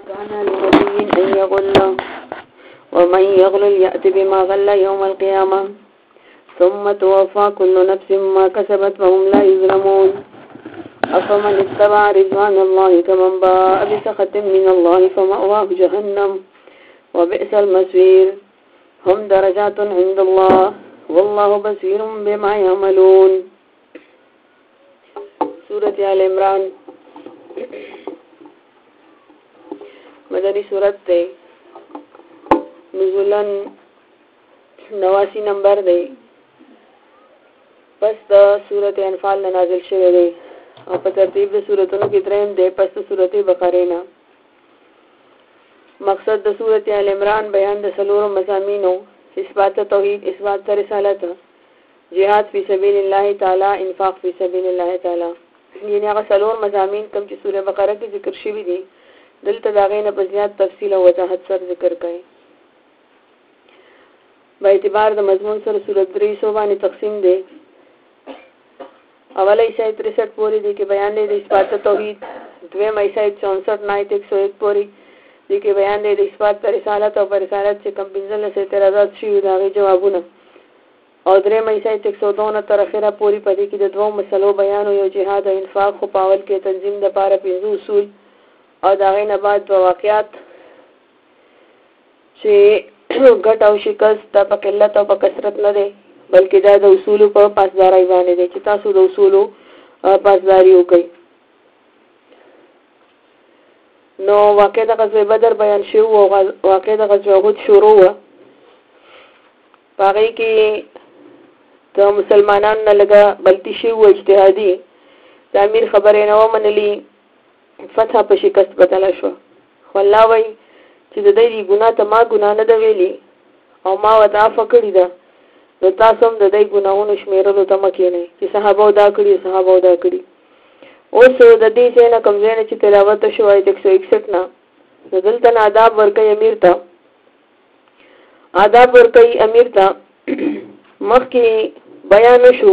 كان لنبي أن يغل ومن يغلل يأتي بما غل يوم القيامة ثم توفى كل نفس ما كسبت وهم لا يظلمون أفمن اتبع رضوان الله كمن باء بسخط من الله فمأواه جهنم وبئس المصير هم درجات عند الله والله بصير بما يعملون. سورة آل عمران مدنی صورت تے نزولن 89 نمبر دی پس دا صورت انفال نازل شوه دی او په ترتیب د صورتونو کې دریم دی پس د صورت بقره نه. مقصد د صورت آل عمران بیان د سلور مضامینو اثبات توحید، اثبات رسالت، جهاد فی سبیل الله تعالی، انفاق فی سبیل الله تعالی. یعنی هغه سلور مضامین کوم چې سوره بقره کې ذکر شوی دي دلته داغې نه په زیات تفصیل او وضاحت سره ذکر کړي. په اعتبار د مضمون سره سورۃ 300 باندې تقسیم دي. اوله ایسه 63 پوری دي کې بیان دی د اثبات توحید، دویم ایسه 64 نه 101 پوری دي کې بیان دی د اثبات رسالت او رسالت چې کوم 15 اعتراضات شوي داغې جوابونه، او دریم ایسه 102 تر اخره پوری پدې کې د دوه مسلو بیان او جهاد او انفاق خو پاول کې تنظیم د پاره 5 اصول او داغې نه بعد دو واقعات چې ګټ او شکست د په قلت او په کثرت نه دی بلکې دا د اصول په پاسداري باندې دی چې تاسو د اصول پاسداري وکړئ. نو واقع د غزوه بدر بیان شو او واقع د غزوه احد شروع و. هغه کې د مسلمانانو نه لګه بلتی شو اجتهادي د امیر خبرې نه ومنلي، فتح په شکست بدله شو. خو الله وایي چې د دې ګناه ته ما ګناه نه ده ویلي او ما ودا فکړی ده، نو تاسو هم د دې ګناهونو شمیرلو ته مکه نه چې صحابه دا کړی اوس د دې څخه کوم ځای نه چې تلاوت شوی 161 نه دلته آداب ورکړي امیر ته مخکې بیان شو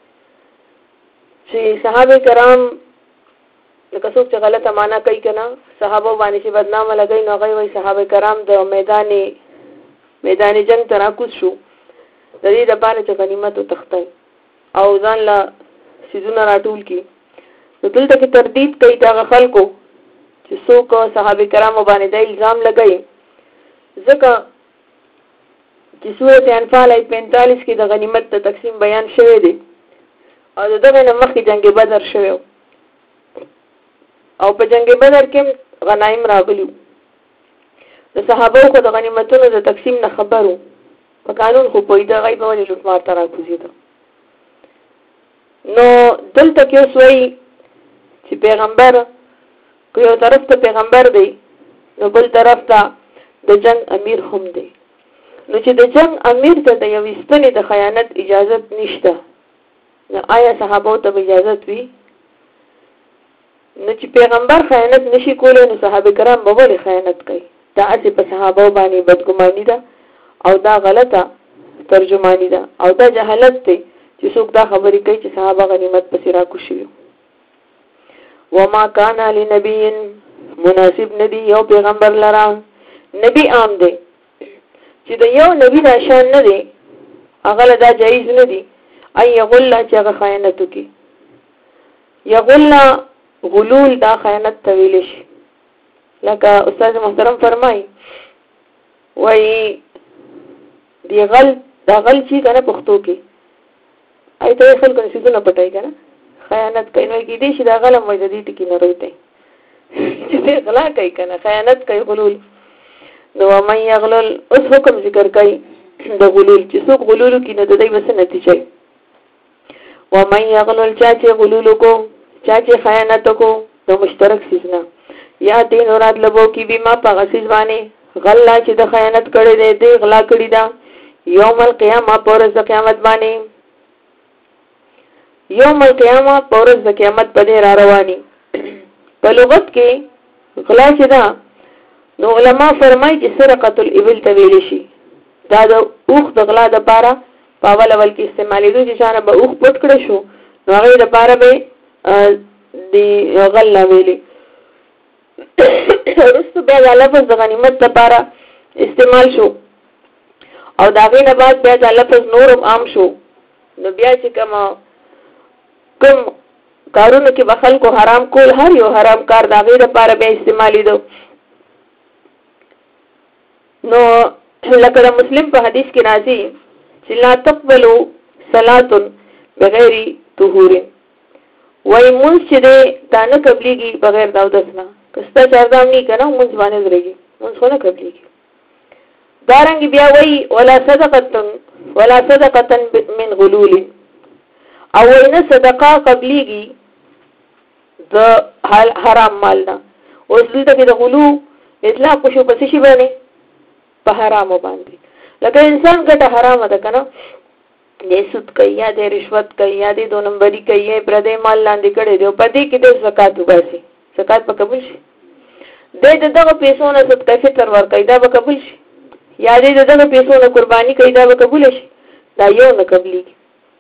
چې صحابه کرام لکه څوک چې غلطه معنا کوي کنه صحابه باندې چې بدنامه لګي نو هغه وایي صحابه کرام د میدان جنگ تراکوز شو د دې لپاره چې غنیمت او تختی او ځان لا سيزونه راټول کی. نو دلته کې تردید کوي دا خلکو چې څوک صحابه کرام باندې د الزام لګي ځکه چې سورۃ انفال 45 کې د غنیمت د تقسیم بیان شوی دی او دغه نه مخکې جنگ بدر شوی او په جنگ بدر کې غنایم راغلو. د صحابه کو د غنیمتونو د تقسیم نه خبرو په قانون خو په دې غیب ولې لوټمار تر راکوزیدو. نو دلته کې وسوي چې پیغمبر کو یو طرف ته پیغمبر دی نو بل طرف ته د جنگ امیر هم دی. نو چې د جنگ امیر ته د یو استنې د خیانت اجازه نشته، نو آیا صحابه ته اجازه وي؟ نو چې پیغمبر خیانت نشي کولای نو صحابه کرام به ولې خیانت کوي؟ دا اصل په صحابه باندې بدګماني ده او دا غلطه ترجمانی ده او دا جهالت دی چې څوک دا خبرې کوي چې صحابه غنیمت پسې راکوشي. وما كان لنبي مناسب ندی یو پیغمبر لرا نبی عام دی چې د یو نبی دا شان نه دی هغه دا جایز نه دی اي یغل چې هغه خیانت کوي. یغل غلول دا خیانت تویل شي لکه استاد محترم فرمای وای دی غل چې کنه پښتو کې ایته خلکو نشیدونه پټای کنه خیانت کوي نو کې دې شي دا غلم وای د دې ټکی نه روته چې دې غلا کوي کنه خیانت کوي غلول. نو مې یغلل اوس حکم ذکر کوي د غلول چې څوک غلول کې نه د دې وسه نتیجه و مې یغلل چې غلول کو چې خیانت کو د مشترک سیزنا یا دین اورات لبو کې بما پغسیز باندې غلا چې د خیانت کړي دې غلا کړي دا یوم القیامه پورز د قیامت باندې یوم القیامه پورز د قیامت باندې را رواني. په لغت کې غلا چې دا نو علما فرمایي چې سرقۃ الابل تویل شي دا د اوخ د غلا د پاره په اول کې استعمالي دوی چې شانه به اوخ پټ کړی شو نو هغه د پاره به دی غلا ویلي رستو بیا دا لفظ د غنیمت لپاره استعمال شو او دا غي نه بعد بیا دا لفظ نورم عام شو. نو بیا چې کوم کارونه کې به خلکو حرام کول، هر یو حرام کار دا غي لپاره بیا استعمالي دو. نو لکه د مسلم په حدیث کې راځي چې لا تقبلوا صلاة بغیر طهور، وای مونږ چې دا نه قبليږي بغیر د اودس نه. کستا چاردام نه کنه مونږ باندې درېږي، مونږ خو نه قبليږي. دارنګ بیا وای ولا صدقه من غلول، او نه صدقه قبليږي د حرام مال نه. اوس دلته کې د غلو اطلاق شو په څه شي باندې؟ په حرام باندې. لکه انسان ګټه حرامه ده کنه، دې سود کوي یا دې رشوت کوي یا دې 2 نمبري کوي یا پردې مال لاندې کړي دی، په دې کې د زکات وباسي، زکات په قبول شي. دې دغه پیسو نه صدقه فطر ورکړي دا به قبول شي، یا دې دغه پیسو نه قرباني کوي دا به قبول شي. دا یو نه قبليږي.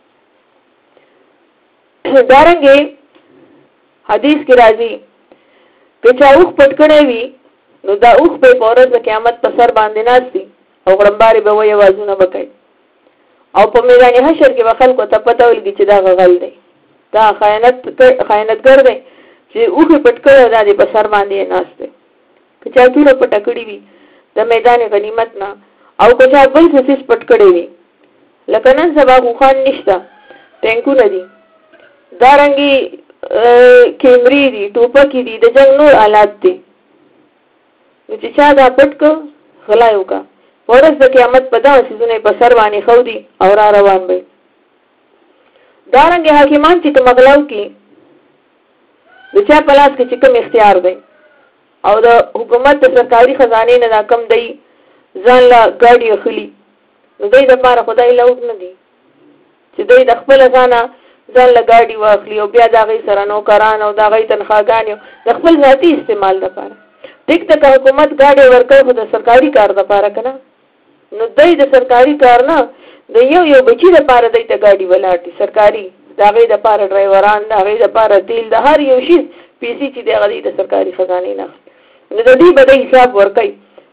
دارنګه حدیث کې راځي چې چا اوخ پټ کړي وي نو دا اوخ په ورځ د قیامت په سر باندې ناشتي او غړمباري به وي وازونه وکړي، او په میدان حشر کې به خلکو ته پته ولګي چې دا غل دی، دا خیانتګر دی چې اوخ پټ کړي دا د په سر باندې ناشته. که چا ټول پټ کړي وي د میدان غنیمت نه، او که چا بل څه پټ کړي وي لکه نن سبا خوان نشته، ټینکونه دي، دارنګي کیمری دي، ټوپک دي، د جنگ نور آلات دي، نو چې چا دا پټ کو غلایو کا ورځ د قیامت په دغه سيزونه په سر باندې خو دي او را روان وي. دارنګه حاکمان چې مغلاو کې د چا په لاس کې چې کوم اختیار دی او د حکومت د سرکاري خزانه نه کم دی ځان لا ګاډي خلی، نو دوی د پاره خدای لوټ نه دي چې دوی د خپل ځانه ځان لا ګاډي واخلي او بیا دا غي سره نو کران او دا غي تنخواګان د خپل ذاتی استعمال لپاره. دغه ته حکومت ګاډي ورکړي خو د سرکاري کار لپاره کنه، نو دوی د سرکاري کار نه د یو بچی لپاره دوی ته ګاډي ولاړي سرکاري، دا غي د لپاره ډرایوران، دا غي د لپاره تیل، د هر یو شی پیسې چې د غدي د سرکاري خزانه نه، نو د دې بده حساب ورکړي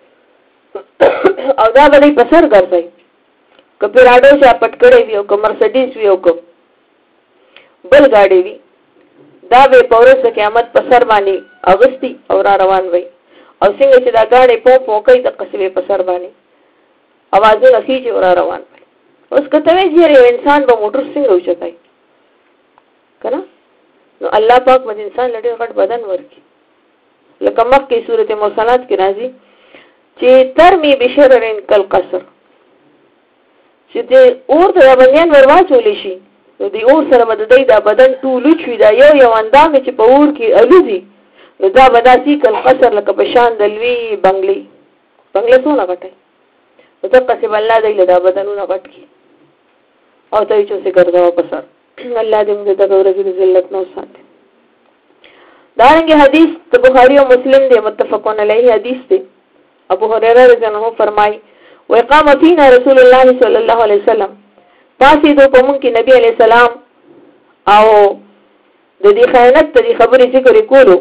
او دا بلې په سر ګرځي. کپیراډو چې پټ کړي وي او مرسډیز وي او بل گاڑی وی دا به پورس قیامت په سر باندې اغستی او را روان وي، او څنګه چې دا گاڑی په کوي د قصبه په سر باندې اوازونه خيږي او را روان وي. اوس کته وی چې انسان به موټر څنګه وچتای کنه، نو الله پاک باندې انسان لړې غټ بدن ورکی، لکه مخکې سورته مرسلات کې راځي چې ترمی بشررن کل قصر، چې د اور د باندې ورواچول شي نو دی اور سره مددای دا بدن ټول چوي، دا یو اندامه چې په اور کې الوزي، نو دا بداسي کل قصر لکه په شان د لوی بنگلي څونه غټي، نو څنګه چې الله دې له دا بدنونه غټ کی او ته چې څه ګرځاو په سر. الله دې موږ ته د ورځې ذلت نو ساتي. دارنګه حدیث د بخاری او مسلم دی متفقون علیه حدیث دی. ابو هريره رضی الله عنه فرمای وقام فينا رسول الله صلی الله علیه وسلم، پاسې دو په مونږ کې نبی علیہ السلام او د دې خیانت د خبرې ذکر کولو،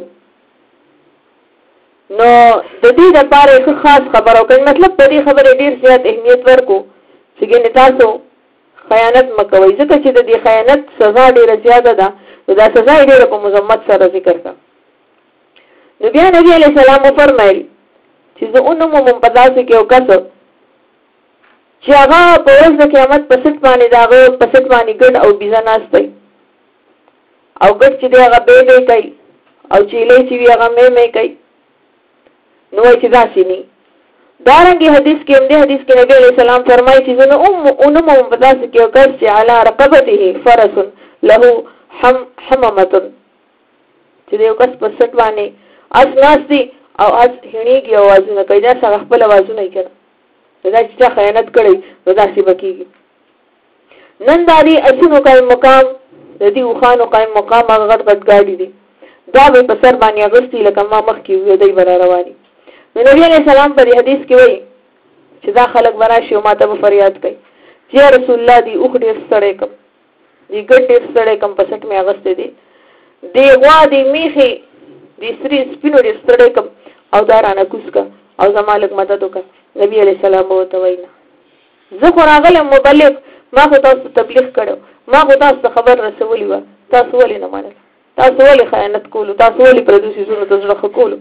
نو د دې لپاره یو خاص خبر او کله مطلب په دې خبرې ډیر زیات اهمیت ورکو چې ګنې تاسو خیانت مکوئ، ځکه چې د دې خیانت سزا ډیره زیاته ده، نو دا سزا ډیره په مذمت سره ذکر کړه. نبی علیہ السلام فرمایل چې زه اونم په داسې کې یو کس چې هغه په ورځ د قیامت په سټ باندې داغه په سټ باندې ګډ او بيزا ناشته او ګډ چې هغه به کوي او چې له چې هغه مې کوي، نو چې دا سینی. دارنګه حدیث کې نبی علیہ السلام فرمایي چې زه اونم په داسې کې یو کس چې علی رقبته فرس له حمامه، چې یو کس په سټ باندې اس ناشتي او اس هنيږي او وازونه کوي، دا څنګه خپل وازونه کوي، دا چې خیانت کړي نو دا سی بکیږي. نن داري اسونو قائم مقام د دې وخانو قائم مقام هغه غټ گاډي دي، دا به په سر باندې اغستی لکه ما مخ کې وي دی بر رواني. نبی عليه السلام په حدیث کې وایي چې دا خلک براشي او ماته فریاد کوي چې رسول الله دی اوخ ډېر ستړی کم دی ګډ ډېر ستړی کم په سټ مې اغسته دي دی غوا دی میخي دې سپینو ډېر ستړی کم او دا رانه کوز کا او زما لږ مدد وکړه. نبي علیه السلام ورته وایي نه، زه خو راغلم مبلغ، ما خو تاسو تبلیغ کړو، ما خو تاسو ته خبر رسولي وه، تاسو ولې نه منل؟ تاسو ولې خیانت کولو؟ تاسو ولې پردو څیزونو ته زړه ښه کولو؟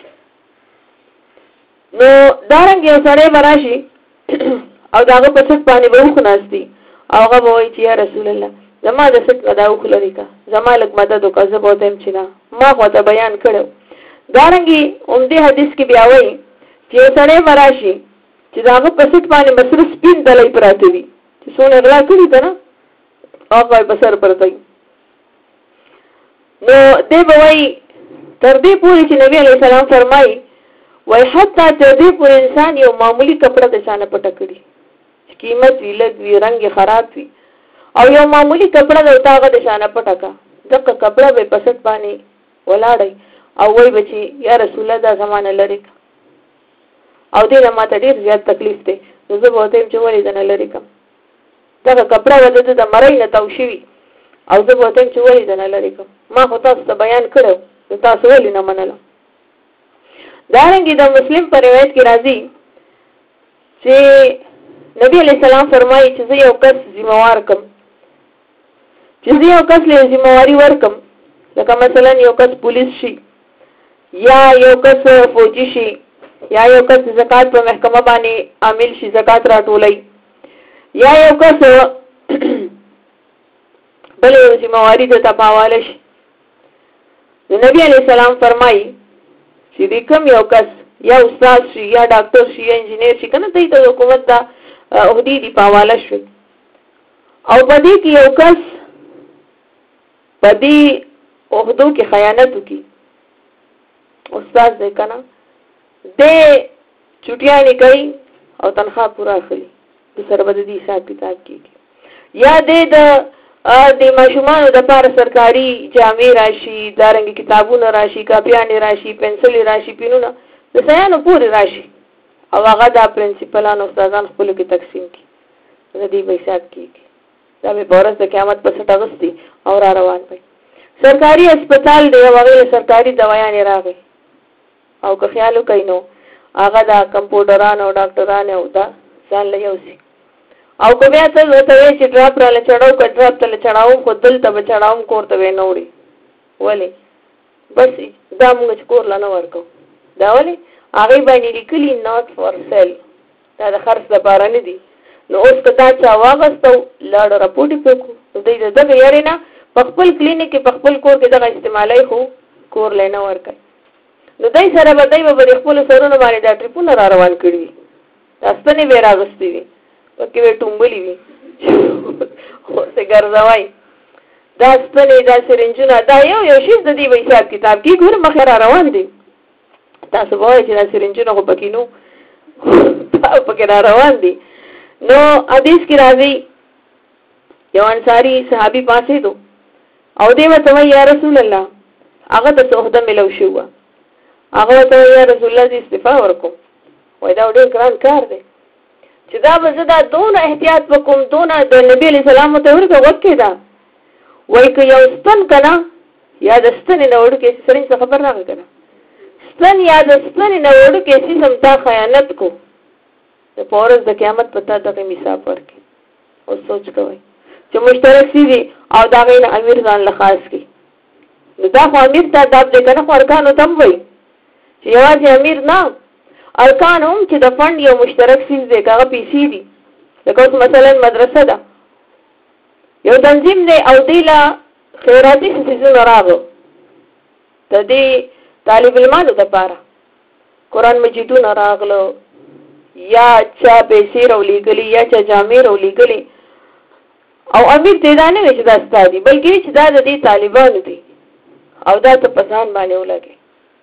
نو دارنګ یو سړی به راشي او د هغه په سټ باندې به اوښ ناست دي او هغه به وایي چې یا رسول الله زما د سټ نه دا اوښ لرې کړه، زما لږ مدد وکړه. زه به ورته وایم چې نه، ما خو ته بیان کړی. دارنګې همدې حدیث کې بیا وایي چې یو سړی به راشي چې د هغه په سټ باندې به صرف سپین دلۍ پراته وي چې څونه غلا کړي ته نه، هغه به سر پرته وي. نو دی به وایي تر دې پورې چې نبي علیه السلام فرمایي وای حتی تر دې پورې انسان یو معمولی کپړه د شانه پټه کړي، قیمت وی لږ وي، رنګ خراب وي، او یو معمولی کپړه د هغه د شانه پټه کا دغه کپړه به په سټ باندې ولاړی او وای بچي یا رسول الله دا زمانه لري او دې نه ماته ډېر زیات تکلیف دی. نو زه به ورته وایم چې ولې نه لري کوم دغه کپړه ولې د مرۍ نه تاو شوي او زه به ورته وایم چې ولې نه لري کوم، ما خو تاسو ته بیان کړو، نو تاسو ولې نه منله؟ دارنګې د مسلم په روایت کې راځي چې نبی علیہ السلام فرمایي چې زه یو کس ذمہوار کم، چې زه یو کس له ذمہواري ورکم، لکه مثلا یو کس پولیس شي یا یو کس فوجي شي یا یو کس زکات په محکمه باندې عامل شي، زکات راټولوي، یا یو کس بل یو ذمہواري ته پاواله شي. نبی علیہ السلام فرمایي چې دې کوم یو کس یا استاد شي یا ډاکټر شي یا انجینیر شي کنه ته د حکومت دا عہدې دی پاواله شي او په دې کې یو کس په دې عہدو کې خیانت وکړي، استاد دې کنه دې چټیانې کوي او تنخواه پورا اخلي، د سره به دې حساب کتاب کېږي، یا دې د ماشومانو د پاره سرکاري جامې راشي، دارنګ کتابونه راشي، کاپیانې راشي، پنسلې راشي، پینونه د سیانو پورې راشي او هغه د پرنسپلانو استادان خپلو کې تقسیم کړي، د دې به حساب کېږي. دا به په ورځ د قیامت په سټ اغوستي او را روان وي. سرکاري هسپتال دی او هغې له سرکاري دوايانې راغی او که خیال وکړئ نو هغه د کمپاوډران او ډاکټران او دا ځان له یوسي او که بیا ته ورته وایې چې ډراپ راله چړاو که ډراپ ته له چړاوم خو دلته به چړاوم کور ته به نه وړي، ولې بس دا مونږ چې کور لا نه ورکو، دا ولې هغې باندې لیکلي ناٹ فار سیل، دا د خرڅ لپاره نه دي. نو اوس که دا چا واغستو لاړو راپورټ یې پرې کړو، نو دوی د دغه یارې نه په خپل کلینیک کې په خپل کور کې دغه استعمالوي خو کور لی نه ورکوي. نو دی سره به دی به د خپلو سرونو باندې دا ټریپونه را روان کړي وي، دا ستنې به یې راغوستې وي، پکې به یې ټومبلي وي، اوس یې ګرځوئ دا ستنې دا سرنجونه دا یو شیز د دې به حساب کتاب کې ګوره مخې را روان دي. تاسو به وایئ چې دا سرنجونه خو پکې نو پکې را روان دي. نو حدیث کې راځي یو انصاري صحابي پاسېدو او دی ورته وایي یا رسول الله هغه ته څه عہده ملو شوې وه، هغه ورته وایي یا رسول الله زه استعفا ورکوم، وایي دا ډېر ګران کار دی چې دا به زه دا دونه احتیاط وکړم، دونه د نبي علیه السلام ورته ورکړه وکړې ده، وایي که یو ستن که نه یا د ستنې نه وړوکی سرنج څه خبر راغی که نه ستن یا د ستنې نه وړوکی سیسم تا خیانت کو د په ورځ د قیامت په تا دغه حساب ورکړي. اوس سوچ کوئ چې مشترک سي دي او د هغې نه امیر ځان له خاص کړي، نو دا خو امیر ته ادب دی که نه، خو ارکانو ته هم وایي چې یوازې امیر نه ارکان هم چې د فنډ یو مشترک سیز دی که هغه پیسې دي، لکه اوس مثلا مدرسه ده یو تنظیم دی او دی له خیراتي څیزونه راغلو د دې طالب علمانو دپاره قرآن مجیدونه راغلو یا چا پیسې راولېږلي یا چا جامې راولېږلي او امیر ته دا نه وي چې دا ستا دي، بلکې وي چې دا د دې طالبانو دي او دا ته په ځان باندې ولګي،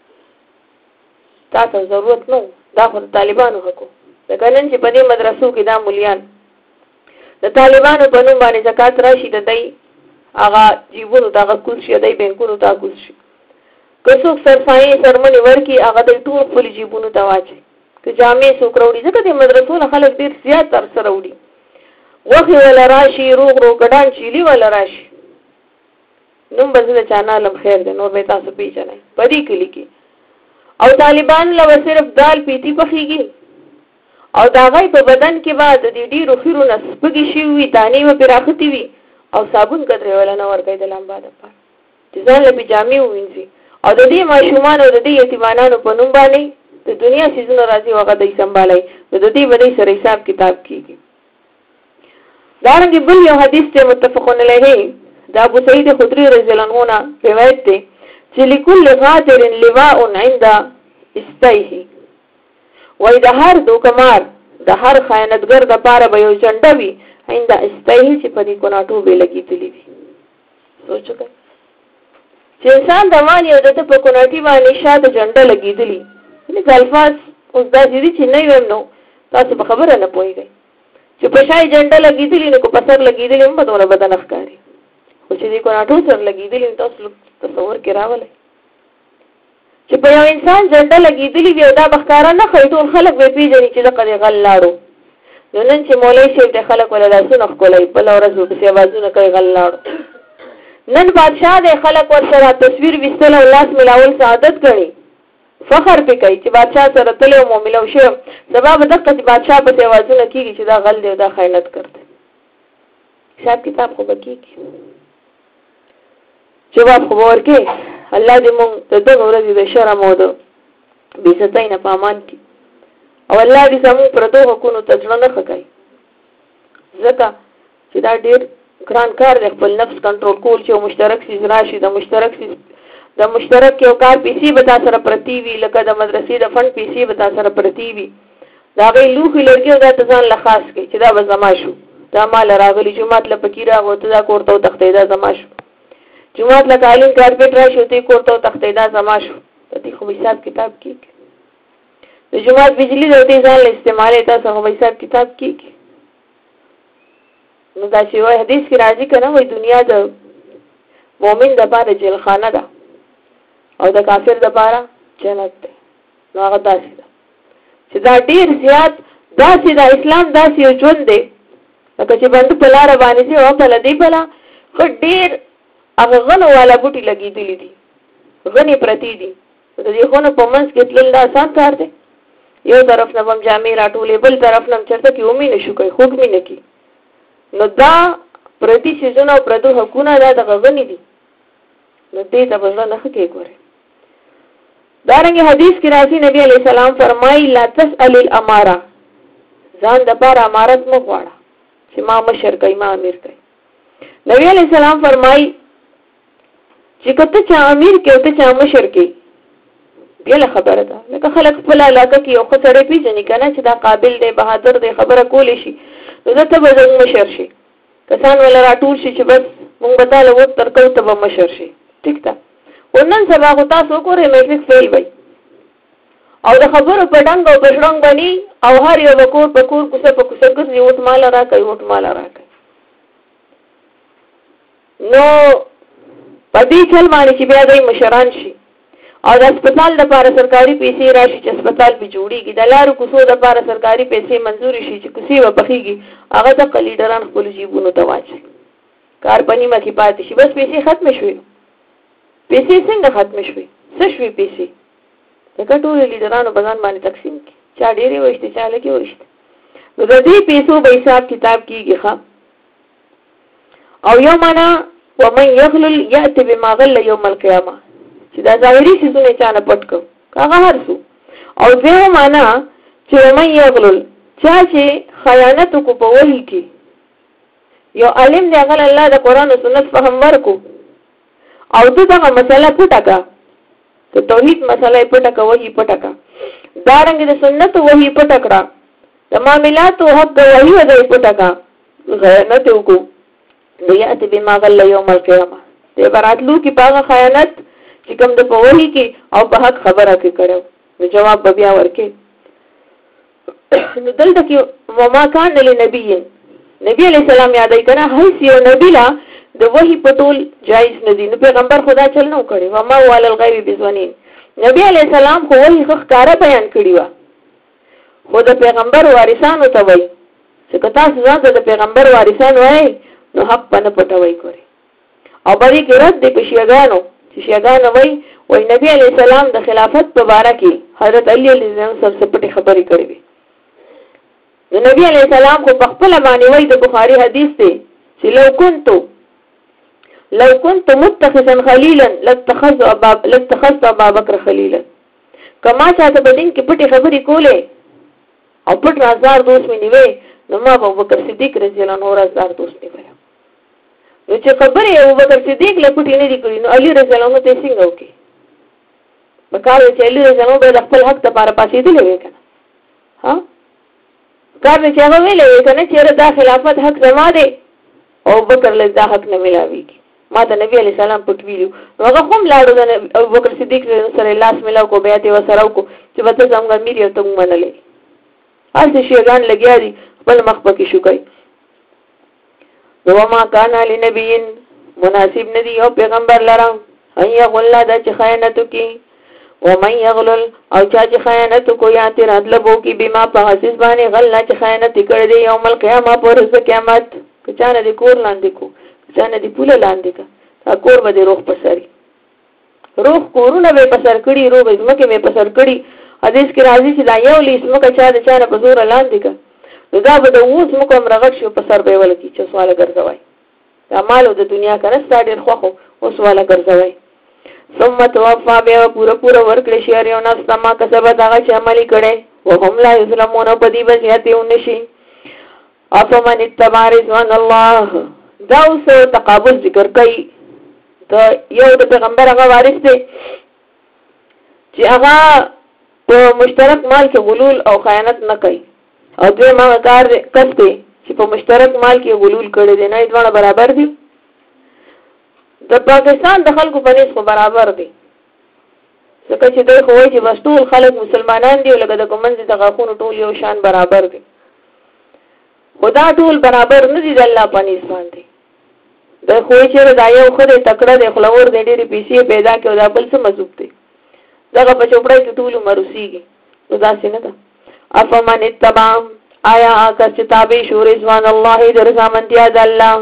تا ته ضرورت نه دا خو د طالبانو حق و. لکه نن چې په دې مدرسو کې دا مولیان د طالبانو په نوم باندې زکات راشي د دی هغه جیبونو ته هغه کوز شي، دی بینکونو ته کوز شي، که څوک سرسایې سرمنې ورکړي هغه دی ټول خپلې جیبونو ته واچوي، که جامې څوک راوړي ځکه دې مدرسو نه خلک ډېر زیات سره وړي، غوښې وله راشي، روغ ګډان چیلي وله راشي، نوم به زه چا نه علم خیر دی نور به تاسو پیژنئ په دې کلي کې او طالبان له صرف دال پیتی پخېږي او د هغوی په بدن کې به د دې ډېرو خیرو نه سپږې شوي وي دانې به پرې راختې وي او صابون قدرې وله نه ورکوي د لمبا دپاره چې ځان له پیجامې ووینځي او د دې ماشومانو او د دې یتیمانانو په نوم باندې د دنیا څیزونه راځي او هغه دوی سنبالوي نو د دې به دوی سره حساب کتاب کېږي دارنګې بل یو حدیث دی متفقون علیه د ابو سعید خدري رضی الله عنه روایت دی چې لكل غادر لواء عند استیه وای د هر دوکمار د هر خیانتګر د پاره به یو جنډه وي عند استیه چې په دې کوناټو به لګېدلې وي سوچ وکړه چې انسان د مان یو د په کوناټي باندې شاته جنډه لګېدلې لکه الفاظ اوس دا دي چې نه ویم نو تاسو په خبره نه پوهیږئ چې په شای جنډه لګېدلې نو کو په سر لګېدلې هم به دونه بدن ښکاري خو چې دې کوناټو سره لګېدلې نو تاسو تصور کې راولئ چې په یو انسان جنډه لګېدلې وي او دا به ښکاره نه ښایي ټول خلک به پېژني چې دغه دی غل لاړو نو نن چې مولوي صاحب دی خلک وله لاسونه ښکلوي بله ورځ ورپسې اوازونه کوي غل لاړو نن بادشاه دی خلک ورسره تصویر ویستل او لاس ملاول سعادت ګڼي فخر پې کوي چې بادشاه سره تللی وم او ملو شوم سبا به دقه چې بادشاه پسې اوازونه کېږي چې دا غل دی او دا خیانت کرده حساب کتاب خو به کېږي جواب خو به ورکې الله دې مونږ د دغه ورځې د شرم او د بېعزتۍ نه په امان کړي او الله دې زموږ پردو حقونو ته زړه نه ښه کوي ځکه چې دا ډېر ګران کار دی خپل نفس کنټرول کول چې یو مشترک څیز راشي د مشترک یو کار پیسې به تا سره پرتې وي لکه د مدرسې د فنډ پیسې به تا سره پرتې وي د هغې لوښي لرګي او دا ته ځان له خاص کړي چې دا به زما شو دا ما له راغلي جومات له پکې راغو ته دا کور ته وتښتې دا زما شو جومات له قالین کارپېټ راشي او ته یې کور ته وتښتې دا زما شو د دې خو حساب کتاب کېږي د جومات بجلي د ته ځان له استعمالې تاسو خو حساب کتاب کېږي نو دا چې وایي حدیث کې راځي که نه وایي دنیا د مؤمن دپاره جیلخانه ده او د کافر دپاره جنت دی نو هغه داسې ده چې دا ډېر زیات داسې د اسلام داسې یو ژوند دی لکه چې بنده په لاره باندې ځي او پله دی پله ښه ډېر هغه غنو والا بوټي لګېدلي دي غنې پرتې دي د دې غنو په منځ کې تلل دا آسان کار دی یو طرف نه به هم جامې راټولې بل طرف نه هم چېرته کې ومې نه شو کوي خوږ مې نه کړي نو دا پردي څیزونه او پردو حقونه دا دغه غنې دي نو دې ته به زړه نه ښه کې ګورئ دارنګه حدیث کې راځي نبی علیہ السلام فرمایي لا تسأل الاماره ځان دپاره امارت مه غواړه چې ما مشر کوي ما امیر کوي نبی علیہ السلام فرمایي چې که ته چا امیر کې او ته چا مشر کې بېله خبره ده لکه خلک خپله علاقه کې یو ښه سړی پېژني که نه چې دا قابل دی بهادر دی خبره کولی شي نو ده ته به زموږ مشر شي کسان وله راټول شي چې بس مونږ به تاله وټ درکوو ته به مشر شي ټیک ده خو نن سبا خو تاسو وګورئ میټرک فیل وی او د خبرو په ډنګ او په شړنګ باندې او هر یو به کور په کور کوڅه په کوڅه ګرځي وټ ماله راکوي وټ ماله راکوي نو په دې چل باندې چې بیا دوی مشران شي او د هسپتال دپاره سرکاري پیسې راشي چې هسپتال پې جوړېږي د لارو کوڅو دپاره سرکاري پیسې منظورې شي چې کوڅې به پخېږي هغه دغه لیډران خپلو جیبونو ته واچوي کار په نیمه کې پاتې شي بس پیسې ختمې شوې پیسې څنګه ختمې شوې څه شوې پیسې لکه ټولو لیډرانو په ځان باندې تقسیم کړي چا ډېرې ویشتې چا لږې ویشتې نو د دې پیسو به حساب کتاب کېږي ښه او یو معنا ومن یغلل یأتي بما غل یوم القیامه چې دا ظاهري څیزونه چا نه پټ کړو هغه هر څو او دویمه معنا چې ومن یغلل چا چې خیانت وکړو په وحي کې یو عالم دی هغه الله د قرآن او سنت فهم ورکړو او ته دغه مسله پټه کړه د توحید مسله یې پټه کړه وحي پټه کړه دارنګې د سنت وحي پټه کړه د معاملاتو حق د وحي وځه یې پټه کړه خیانت یې وکړو نو یأتي بما غل یوم القیامه دی به راتلو کې په هغه خیانت چې کوم د په وحي کې او په حق خبره کې کړی نو جواب به بیا ورکړي نو دلته کې وما کان لنبي نبی علیہ السلام یادای کنه هیڅ یو نبی لا د وحی پټول جایز نه دي نو پیغمبر خدا چل نو کړي و ما وعلى الغیب بظنین نبی علیہ السلام خو وحی ښکارا بیان کړی و خو د پیغمبر وارثانو ته وای چې کتا ځان د پیغمبر وارثان وای نو حق پنه پټوي کوي او باندې کې رد دی په شیعاګانو چې شیعاګان وای نبی علی السلام د خلافت په باره کې حضرت علی علیه السلام سره پټې خبرې کړې وي. د نبی علی السلام خو په خپل باندې وای د بخاری حدیث دی چې لو كنت متخذا خليلا لاتخذت ابا بکر خليلا. کما چاته بدین کې پټې خبرې کولې او پټ رازدار دوست مې نیوي نو ما ابو بکر صدیق رضی الله عنه رازدار دوست نیوي. نو چې خبرې ابو بکر صدیق له پټې نه دي کړې نو علي رضی الله عنه ته څنګه وکړي؟ بکار چې علي رضی الله عنه د خپل حق لپاره پاسېدلې وي کنه. ها کار چې هغه ویلې کنه چې دا خلافت حق زما دی او بکر له دا حق نه ملاويږي. ما ته نبی علی سلام پټ ویلو هغه هم لاړو د ابو بکر صدیق سره لاس ملاو کو بیعت وسره کو چې وته څنګه میری ته منلې. هر شیعاګان لګیا دي خپل مخ پکې شو کوي. نو ما کان علی نبیین مناسب ندی او پیغمبر لرم هيا غلا د چ خیانت کی و من یغلل او چا چې خیانت کو یا تیر ادلبو کی بما په حسیس باندې غلا چې خیانت کړي دی یوم القیامه پر ورځ قیامت کچانه دی کور لاندې کو کچانه دی پوله لاندې کا تا کور باندې روح پسري روح کورونه به پسر کړي روح زمکه به پسر کړي حدیث کې راځي چې دا یو لیسمکه چا د چانه په زور لاندې کا دا به د اوس مکو مرغت شو په سر به ولکی چې سوال ګرځوي دا مالو د دنیا کنه ستاره خوخو او سوال ګرځوي ثم توفى بها پورا ورکړي شهريو ناس تما کسبت هغه چې عملي کړي وهم لا يظلمون بدی بزیاته ونشي افمن اتبع رضوان الله دا اوس تقابل ذکر کوي ته یو د پیغمبر هغه وارث دی چې هغه په مشترک مال کې غلول او خیانت نه کوي او دوی ما کار کسته چې په مشترک مال کې غلول کړي دي نه دوه برابر دي د پاکستان د خلکو په نسبت برابر دي ځکه چې دوی خو چې وستول خلک مسلمانان دي او لکه د کومنځ د غاخونو ټول یو شان برابر دي خدا ټول برابر نه دي د الله په نسبت دي د خو چې دا یو خره تکړه د خلور د ډېری پیسې پیدا کړو دا بل څه مزوب دي دغه په چوپړای کې ټول مرسيږي نو دا څنګه ده افمن اتبع آیا کس تابع شو رضوان الله در زمانتیا د الله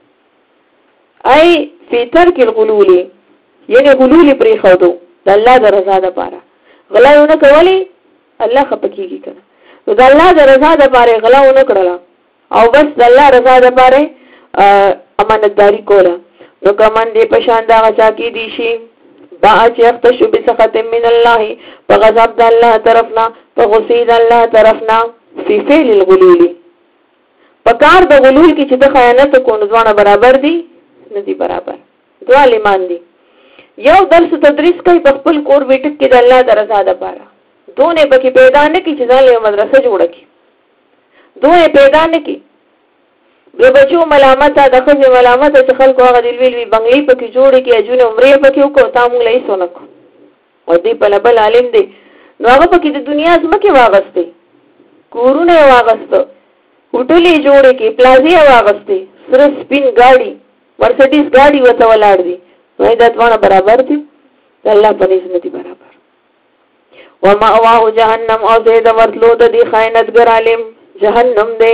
ای فی ترک الغلول یعنی غلول پرې خودو د الله د رضا لپاره غلاونه کولی الله خپکیږي کنه نو د الله د رضا لپاره غلاونه کړل او بس د الله رضا لپاره امانتداری کوله نو کومن دې په شان دا غچا کې دي شي با چې اختشو بسخط من الله په غضب د الله طرفنا په غصې د الله طرفنا فی فعل الغلول په کار د غلول کې چې د خیانت کو نځوانه برابر دي ندي برابر دوه ایمان دي یو درس تدریس کوي په خپل کور ویټک کې د الله د رضا لپاره دوه پکې پیدا نه کی چې ځاله مدرسه جوړه کی دوه پیدا نه کی به بچو ملامت د خځې ملامت چې خلکو هغه دی ویلي بنگلې پکې جوړه کی اجونه عمرې پکې وکړو تاسو لې سونکو او دې په لبل عالم دی نو هغه پکې د دنیا سمکه واغسته کورونه واغسته هوټلې جوړه کی پلازي واغسته سره سپین گاډي مرسيډیز گاډي وته ولاړ دي نو دا ټول برابر دي الله په نسبت دي برابر وما اواه جهنم او زید ورتلو د دې خائنتګر عالم جهنم دی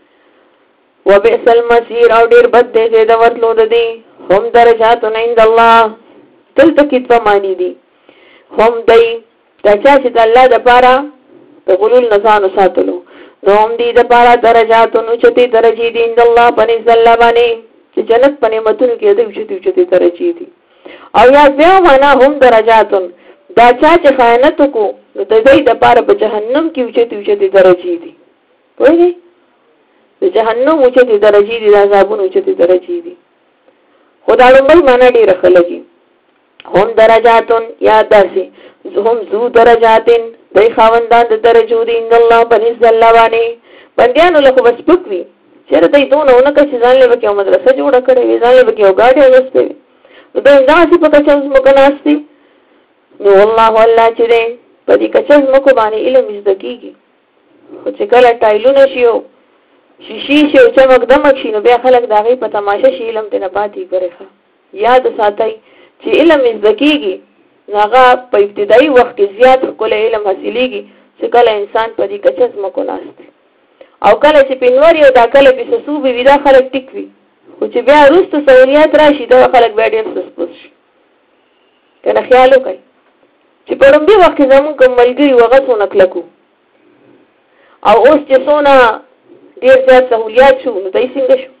وبئس المصير او ډیر بد دی زید ورتلو د دې هم درجات عند الله تل تکید په معنی دي هم دی تچا چې الله د پاره د غلول نزان ساتلو نو هم دی د پاره درجات نو چتی درجی دي عند الله پنځ الله باندې چې جنت په نعمتونو کې د وچتي درجې دي او یا بیا معنا هم درجاتن دا چې خیانت کو نو د دې د پاره په جهنم کې وچتي درجې دي وایي د جهنم وچتي درجې دي د عذابونو وچتي درجې دي خدای لومړی معنا ډیره خلګي هم درجاتن یا درسي هم ذو درجاتن دای خاوندان د درجو دي ان الله بنز الله باندې بنديانو له بس پکوي چیرې دای دونه که چې ځان له کې مدرسه جوړه کړې وي ځان له کې غاډي وسته نو دا ځاسي په کچا مکناستي نو والله والله چې دې په دې کچا مکو باندې علم زدکیږي خو چې کله ټایلونه شيو شیشي شو چمک دمک شي نو بیا خلک دا غي په تماشه شي علم ته نه پاتې کړي یاد ساتي چې علم زدکیږي هغه په ابتدایي وخت کې زیات کول علم حاصلېږي چې کله انسان په دې کچا مکو ناشته او کله چې پینور یو دا کله په سوسو به ودا خلک ټیکوي خو چې بیا وروسته سہولیات راشي دا خلک بیا ډېر سسپوس شي کنه خیال وکړئ چې په لومړي وخت کې زمونږ کوم ملګري وو هغه څونه کلکو او اوس چې څونه ډېر زیات سہولیات شو نو دی څنګه شو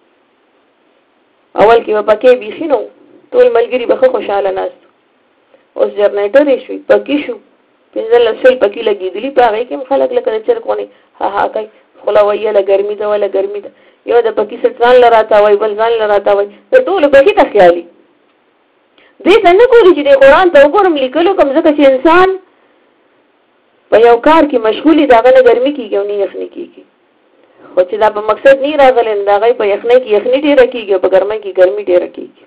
اول کې به پکې بیخي نه ټول ملګري به ښه خوشحاله ناست اوس جنریټر شوي پکې شو 15 سل پکې لګېدلي په هغې کې هم خلک لکه د چرګ غونې ها کوي خوله ویله ګرمي ده وله ګرمي ده یو د پکې سټ ځان له راتاوی بل ځان له راتاوی د ټولو پکې ته خیالي دې ته نه ګوري چې د قرآن ته وګورم لیکلو کوم ځکه چې انسان په یو کار کې مشغول دی هغه نه ګرمي کېږي او نه یخني کېږي خو چې دا په مقصد نه راغلی نو د هغې په یخنۍ کې یخني ډېره کېږي او په ګرمۍ کې ګرمي ډېره کېږي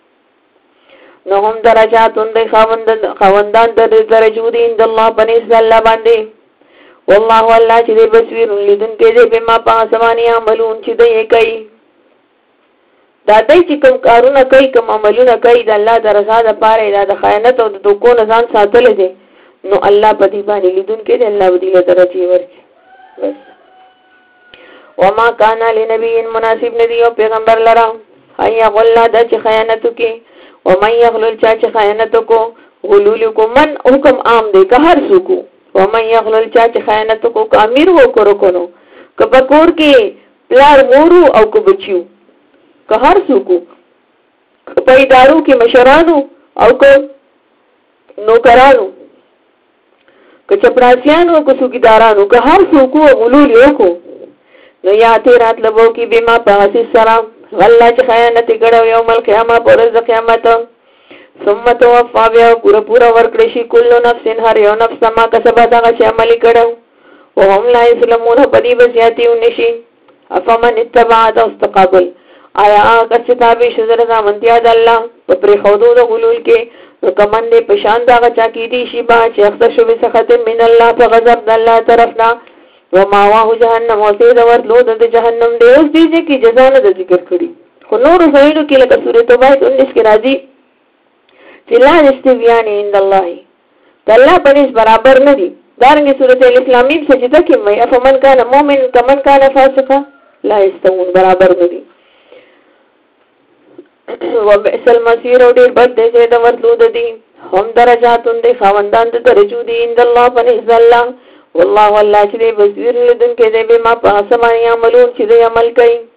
نو هم درجاتون دی خاوندان درجو دی عند الله پنیز د الله باندې والله الله چې دی بصیر لیدونکی دی بما په آسماني عملون چې دی یې کوي دا دی چې کوم کارونه کوي کوم عملونه کوي د الله د رضا دپاره دا د خیانت او د دوکو نه ځان ساتلی دی نو الله په دې باندې لیدونکی دی الله به دې له درجې ورکړي بس وما کان لنبي مناسب ندی او پیغمبر لره ان یغل دا چې خیانت وکړي ومن یغلل چا چې خیانت وکړو غلول کو من حکم عام دی که هر څوک ومن یغلل چا چې خیانت وکړو که امیر وکړو کنو که په کور کې پلار مورو او که بچیو که هر څوک په ادارو کې مشرانو او که نوکرانو که چپړاسیانو که څوکیدارانو که هر څوک غلول وکړو نو یا تیرات لبو کې بما پاسې سره والله چې خیانت کړو یوم القیامه پر ورځ قیامت ثم توفا بیا پورا ورکړي شي کله نفس هر یو نفس ما کسبه دا چې عمل کړو او هم لا اسلمون بدی بزیاتی ونشي افمن اتبع استقبل آیا که تابع شذر زمانتیا د الله په پر خودو د غلول کې نو کمن دې پشان دا چا کې دي شي با چې اخته شو به سخت من الله په غضب د الله طرفنا وما واه جهنم وسید ورلو د جهنم دی اوس دې کې جزا نه ذکر کړي خو نور زوینو کې لکه سورۃ توبه 19 کې راځي چې لا استویان عند الله الله پنځ برابر نه دي دارنګه سورۃ الاسلامي سجده کې مې افمن کان مؤمن کمن کان فاسقا لا استوون برابر نه دي وبئس المصير او ډېر بد دی چې د ورلو د دي هم درجاتون دي خاوندان د درجو دي عند الله پنځ الله والله والله چې بصیر لیدونکی دی بما په آسماني عملون چې دی عمل کوي